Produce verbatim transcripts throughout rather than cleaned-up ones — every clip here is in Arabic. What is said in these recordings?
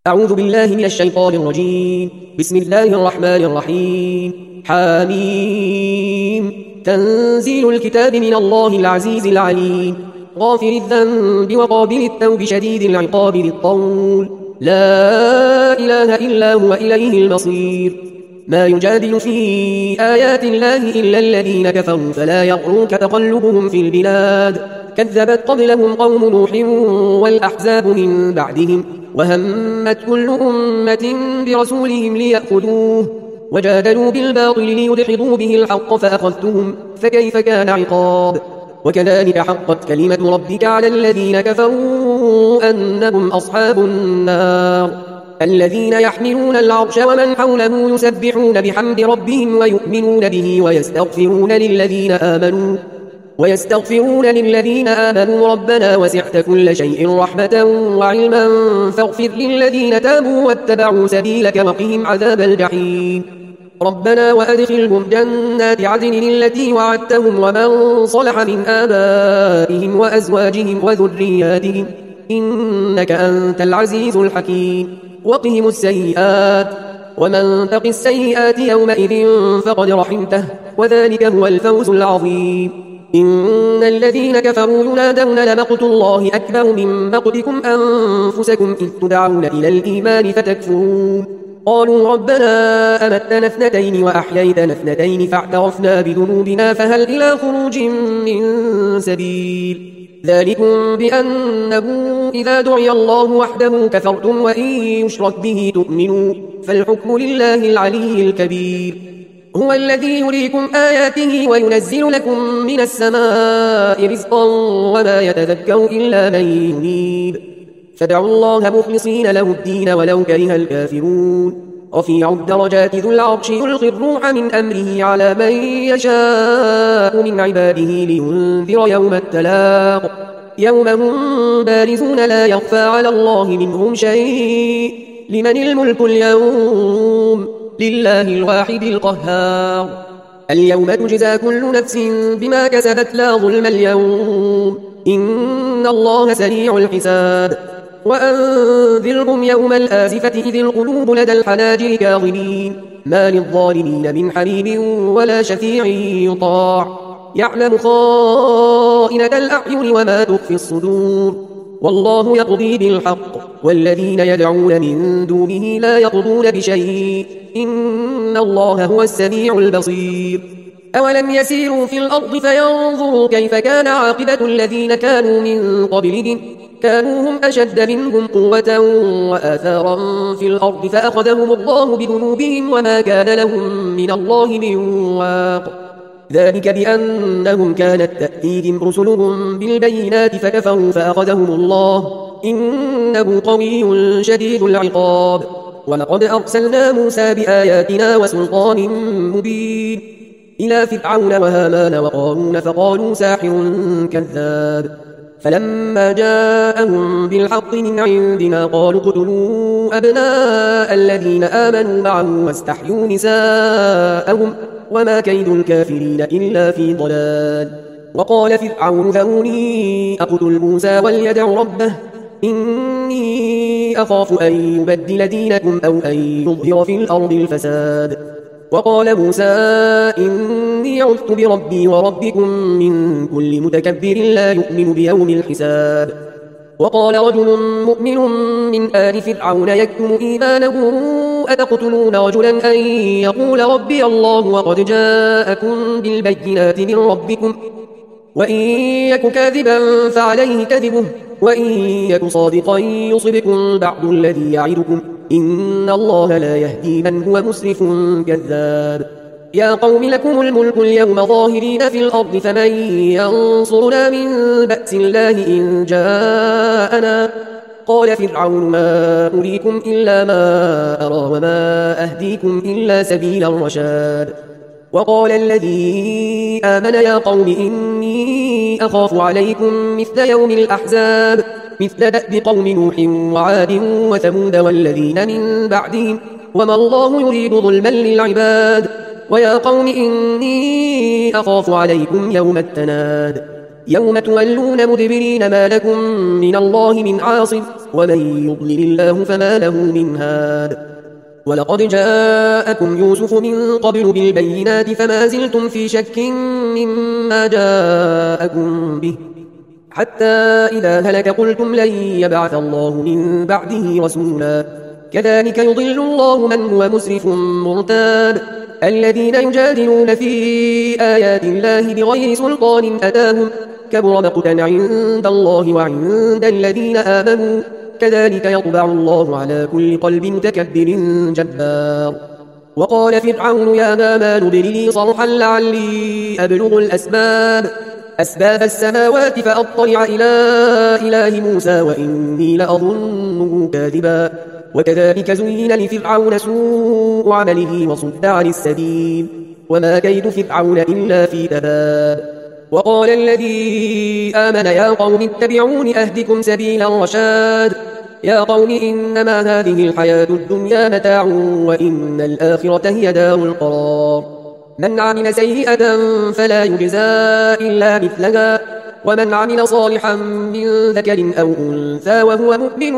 أعوذ بالله من الشيطان الرجيم. بسم الله الرحمن الرحيم. حاميم. تنزيل الكتاب من الله العزيز العليم، غافر الذنب وقابل التوب شديد العقاب ذي الطول، لا إله إلا هو إليه المصير. ما يجادل في آيات الله إلا الذين كفروا فلا يغرك تقلبهم في البلاد. كذبت قبلهم قوم نوح والأحزاب من بعدهم، وهمت كل أمة برسولهم ليأخذوه، وجادلوا بالباطل ليدحضوا به الحق فأخذتهم، فكيف كان عقاب. وكذلك حقت كلمة ربك على الذين كفروا أنهم أصحاب النار. الذين يحملون العرش ومن حوله يسبحون بحمد ربهم ويؤمنون به ويستغفرون للذين آمنوا ويستغفرون للذين آمنوا ربنا وسعت كل شيء رحمة وعلما فاغفر للذين تابوا واتبعوا سبيلك وقهم عذاب الجحيم. ربنا وأدخلهم جنات عدن التي وعدتهم ومن صلح من آبائهم وأزواجهم وذرياتهم إنك أنت العزيز الحكيم. وقهم السيئات، ومن تق السيئات يومئذ فقد رحمته، وذلك هو الفوز العظيم. إن الذين كفروا ينادون لمقت الله أكبر من مقتكم أنفسكم إذ تدعون إلى الإيمان فتكفرون. قالوا ربنا أمتنا اثنتين وأحييتنا اثنتين فاعترفنا بذنوبنا فهل إلى خروج من سبيل. ذلكم بأنه إذا دعي الله وحده كفرتم وإن يشرك به تؤمنوا، فالحكم لله العلي الكبير. هو الذي يريكم آياته وينزل لكم من السماء رزقا وما يتذكر إلا من ينيب. فادعوا الله مخلصين له الدين ولو كره الكافرون. رفيع الدرجات ذو العرش يلقي الروح من أمره على من يشاء من عباده لينذر يوم التلاق، يوم هم بارزون لا يخفى على الله منهم شيء. لمن الملك اليوم؟ لله الواحد القهار. اليوم تجزى كل نفس بما كسبت لا ظلم اليوم، إن الله سريع الحساب. وأنذرهم يوم الآزفة إذ القلوب لدى الحناجر كاظمين، ما للظالمين من حميم ولا شفيع يطاع، يعلم خائنة الأعين وما تخفي الصدور. والله يقضي بالحق والذين يدعون من دونه لا يقضون بشيء، إن الله هو السميع البصير. أولم يسيروا في الأرض فينظروا كيف كان عاقبة الذين كانوا من قبلهم، كانوا هم أشد منهم قوة وآثارا في الأرض فأخذهم الله بذنوبهم وما كان لهم من الله من واق. ذلك بأنهم كانت تأتيهم رسلهم بالبينات فكفروا فأخذهم الله، إنه قوي شديد العقاب. ولقد أرسلنا موسى بآياتنا وسلطان مبين إلى فرعون وهامان وقارون فقالوا ساحر كذاب. فلما جاءهم بالحق من عندنا قالوا اقتلوا أبناء الذين آمنوا معه واستحيوا نساءهم وما كيد الكافرين إلا في ضلال. وقال فرعون ذروني أقتل موسى وليدع ربه إني أخاف أن يبدل دينكم أو أن يظهر في الأرض الفساد. وقال موسى إني عذت بربي وربكم من كل متكبر لا يؤمن بيوم الحساب. وقال رجل مؤمن من آل فرعون يكتم إيمانه أتقتلون رجلا أن يقول ربي الله وقد جاءكم بالبينات من ربكم وإن يك كاذبا فعليه كذبه وإن يك صادقا يصبكم بعض الذي يعدكم إن الله لا يهدي من هو مسرف كذاب. يا قوم لكم الملك اليوم ظاهرين في الأرض فمن ينصرنا من بأس الله إن جاءنا. قال فرعون ما أريكم إلا ما أرى وما أهديكم إلا سبيل الرشاد. وقال الذي آمن يا قوم إني أخاف عليكم مثل يوم الأحزاب مثل دأب قوم نوح وعاد وثمود والذين من بعدهم وما الله يريد ظلما للعباد. ويا قوم إني أخاف عليكم يوم التناد يوم تولون مدبرين ما لكم من الله من عاصم ومن يضلل الله فما له من هاد. ولقد جاءكم يوسف من قبل بالبينات فما زلتم في شك مما جاءكم به، حتى إذا هلك قلتم لن يبعث الله من بعده رسولا. كذلك يضل الله من هو مسرف مرتاب. الذين يجادلون في آيات الله بغير سلطان أتاهم كبر مقتا عند الله وعند الذين آمنوا، كذلك يطبع الله على كل قلب متكبر جبار. وقال فرعون يا هامان ابن لي صرحا لعلي أبلغ الأسباب أسباب السماوات فأطلع إلى إله موسى وإني لأظنه كاذبا. وكذلك زين لفرعون سوء عمله وصد عن السبيل، وما كيد فرعون إلا في تباب. وقال الذي آمن يا قوم اتبعون أهدكم سبيل الرشاد. يا قوم إنما هذه الحياة الدنيا متاع وإن الآخرة هي دار القرار. من عمل سيئة فلا يجزى إلا مثلها، ومن عمل صالحا من ذكر أو أنثى وهو مؤمن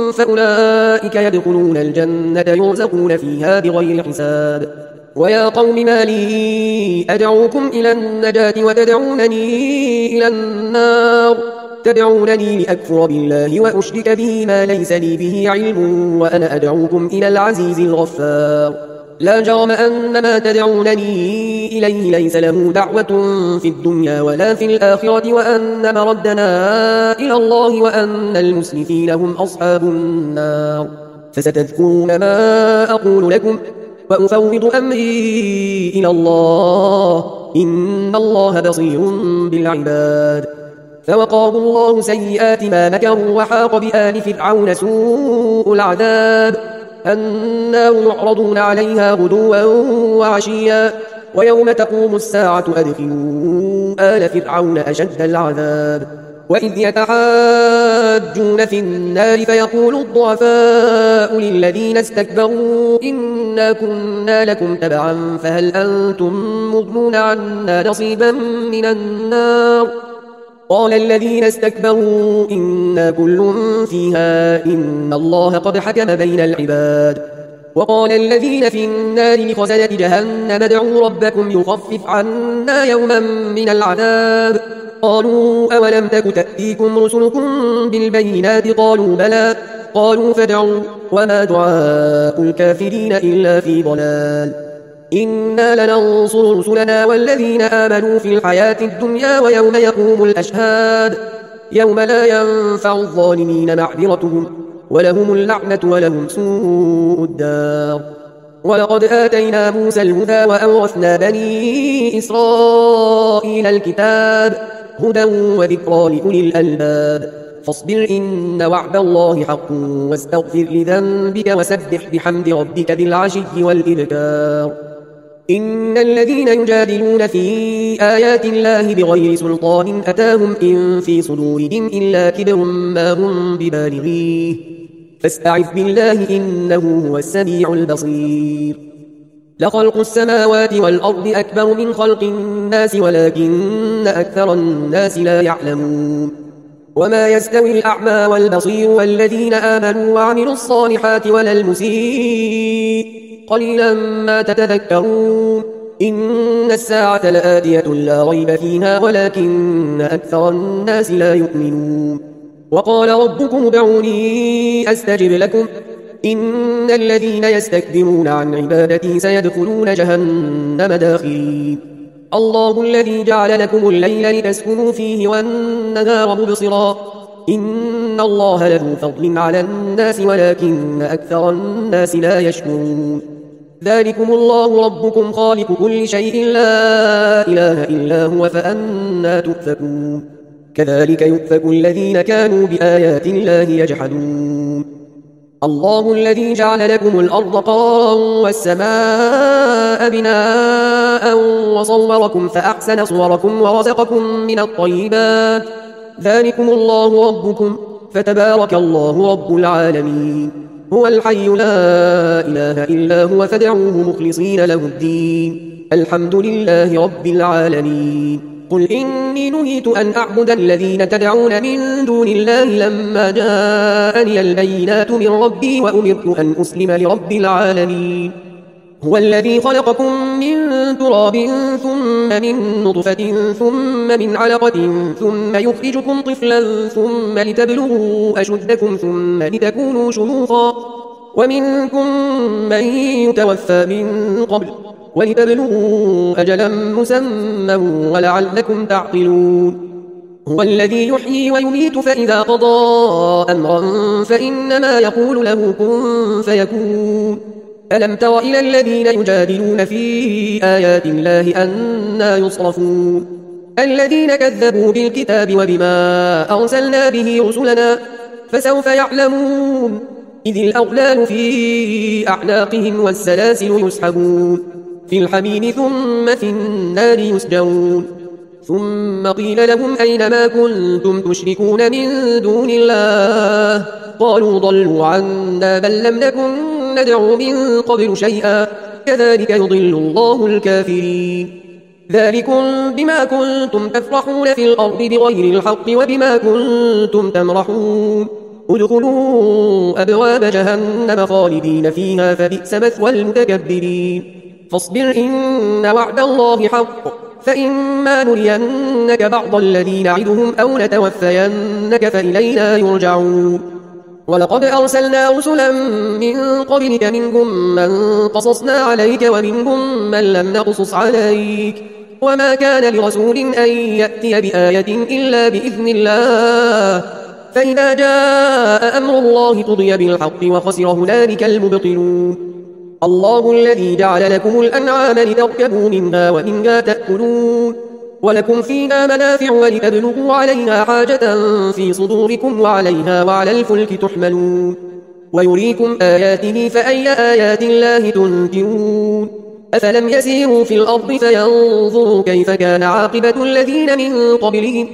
فأولئك يدخلون الجنة يرزقون فيها بغير حساب. ويا قوم ما لي أدعوكم إلى النجاة وتدعونني إلى النار؟ تدعونني لأكفر بالله وأشرك به ما ليس لي به علم وأنا أدعوكم إلى العزيز الغفار. لا جرم أن ما تدعونني إليه ليس له دعوة في الدنيا ولا في الآخرة، وأن مردنا إلى الله وأن المسرفين هم أصحاب النار. فستذكرون ما أقول لكم وأفوض أمري إلى الله إن الله بصير بالعباد. فوقاه الله سيئات ما مكروا وحاق بآل فرعون سوء العذاب. النار يعرضون عليها غدوا وعشيا ويوم تقوم الساعة أدخلوا آل فرعون أشد العذاب. وإذ يتحاجون في النار فيقول الضعفاء للذين استكبروا إنا كنا لكم تبعا فهل أنتم مغنون عنا نصيبا من النار؟ قال الذين استكبروا إنا كل فيها إن الله قد حكم بين العباد. وقال الذين في النار لخزنة جهنم ادعوا ربكم يخفف عنا يوما من العذاب. قالوا أولم تك تأتيكم رسلكم بالبينات؟ قالوا بلى. قالوا فادعوا وما دعاء الكافرين إلا في ضلال. إنا لننصر رسلنا والذين آمنوا في الحياة الدنيا ويوم يقوم الأشهاد، يوم لا ينفع الظالمين معذرتهم ولهم اللعنة ولهم سوء الدار. ولقد آتينا موسى الهدى وأورثنا بني إسرائيل الكتاب هدى وذكرى لأولي الألباب. فاصبر إن وعد الله حق واستغفر لذنبك وسبح بحمد ربك بالعشي والإبكار. إن الذين يجادلون في آيات الله بغير سلطان أتاهم إن في صدورهم إلا كبر ما هم ببالغيه فاستعذ بالله إنه هو السميع البصير. لخلق السماوات والأرض أكبر من خلق الناس ولكن أكثر الناس لا يعلمون. وما يستوي الأعمى والبصير والذين آمنوا وعملوا الصالحات ولا المسيء قليلا ما تتذكرون. إن الساعة لآتية لا ريب فيها ولكن أكثر الناس لا يؤمنون. وقال ربكم ادعوني أستجب لكم إن الذين يستكبرون عن عبادتي سيدخلون جهنم داخرين. الله الذي جعل لكم الليل لتسكنوا فيه والنهار مبصرا إن الله له فضل على الناس ولكن أكثر الناس لا يشكرون. ذلكم الله ربكم خالق كل شيء لا إله إلا هو فأنى تؤفكون. كذلك يؤفك الذين كانوا بآيات الله يجحدون. الله الذي جعل لكم الأرض قرارا والسماء بناء وصوركم فأحسن صوركم ورزقكم من الطيبات ذلكم الله ربكم فتبارك الله رب العالمين. هو الحي لا إله إلا هو فادعوه مخلصين له الدين الحمد لله رب العالمين. قل إني نهيت أن أعبد الذين تدعون من دون الله لما جاءني البينات من ربي وأمرت أن أسلم لرب العالمين هو الذي خلقكم من تراب ثم من نطفة ثم من علقة ثم يخرجكم طفلا ثم لتبلغوا أشدكم ثم لتكونوا شيوخا ومنكم من يتوفى من قبل ولتبلغوا أجلا مسمى ولعلكم تعقلون هو الذي يحيي ويميت فإذا قضى أمرا فإنما يقول له كن فيكون ألم تر إلى الذين يجادلون في آيات الله أنى يصرفون الذين كذبوا بالكتاب وبما أرسلنا به رسلنا فسوف يعلمون إذ الأغلال في أعناقهم والسلاسل يسحبون في الحميم ثم في النار يسجرون ثم قيل لهم أين ما كنتم تشركون من دون الله قالوا ضلوا عنا بل لم نكن ندعو من قبل شيئا كذلك يضل الله الكافرين ذلكم بما كنتم تفرحون في الأرض بغير الحق وبما كنتم تمرحون ادخلوا أبواب جهنم خالدين فيها فبئس مثوى المتكبرين فاصبر إن وعد الله حق فإما نرينك بعض الذي نعدهم أو نتوفينك فإلينا يرجعون ولقد أرسلنا رسلا من قبلك منهم من قصصنا عليك ومنهم من لم نقصص عليك وما كان لرسول أن يأتي بآية إلا بإذن الله فإذا جاء أمر الله قضي بالحق وخسر هنالك المبطلون الله الذي جعل لكم الأنعام لتركبوا منها ومنها تأكلون ولكم فيها منافع ولتبلغوا عليها حاجة في صدوركم وعليها وعلى الفلك تحملون ويريكم آياته فأي آيات الله تنكرون أفلم يسيروا في الأرض فينظروا كيف كان عاقبة الذين من قبلهم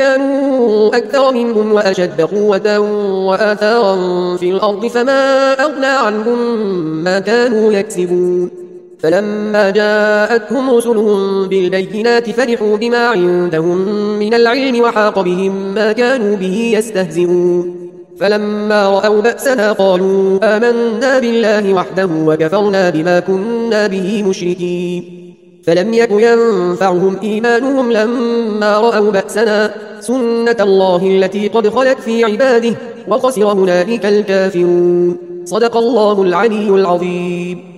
كانوا أكثر منهم وأشد قوة وآثارا في الأرض فما أغنى عنهم ما كانوا يكسبون فلما جاءتهم رسلهم بالبينات فرحوا بما عندهم من العلم وحاق بهم ما كانوا به يستهزئون فلما رأوا بأسنا قالوا آمنا بالله وحده وكفرنا بما كنا به مشركين فلم يك ينفعهم إيمانهم لما رأوا بأسنا سنة الله التي قد خلت في عباده وخسر هنالك الكافرون صدق الله العلي العظيم.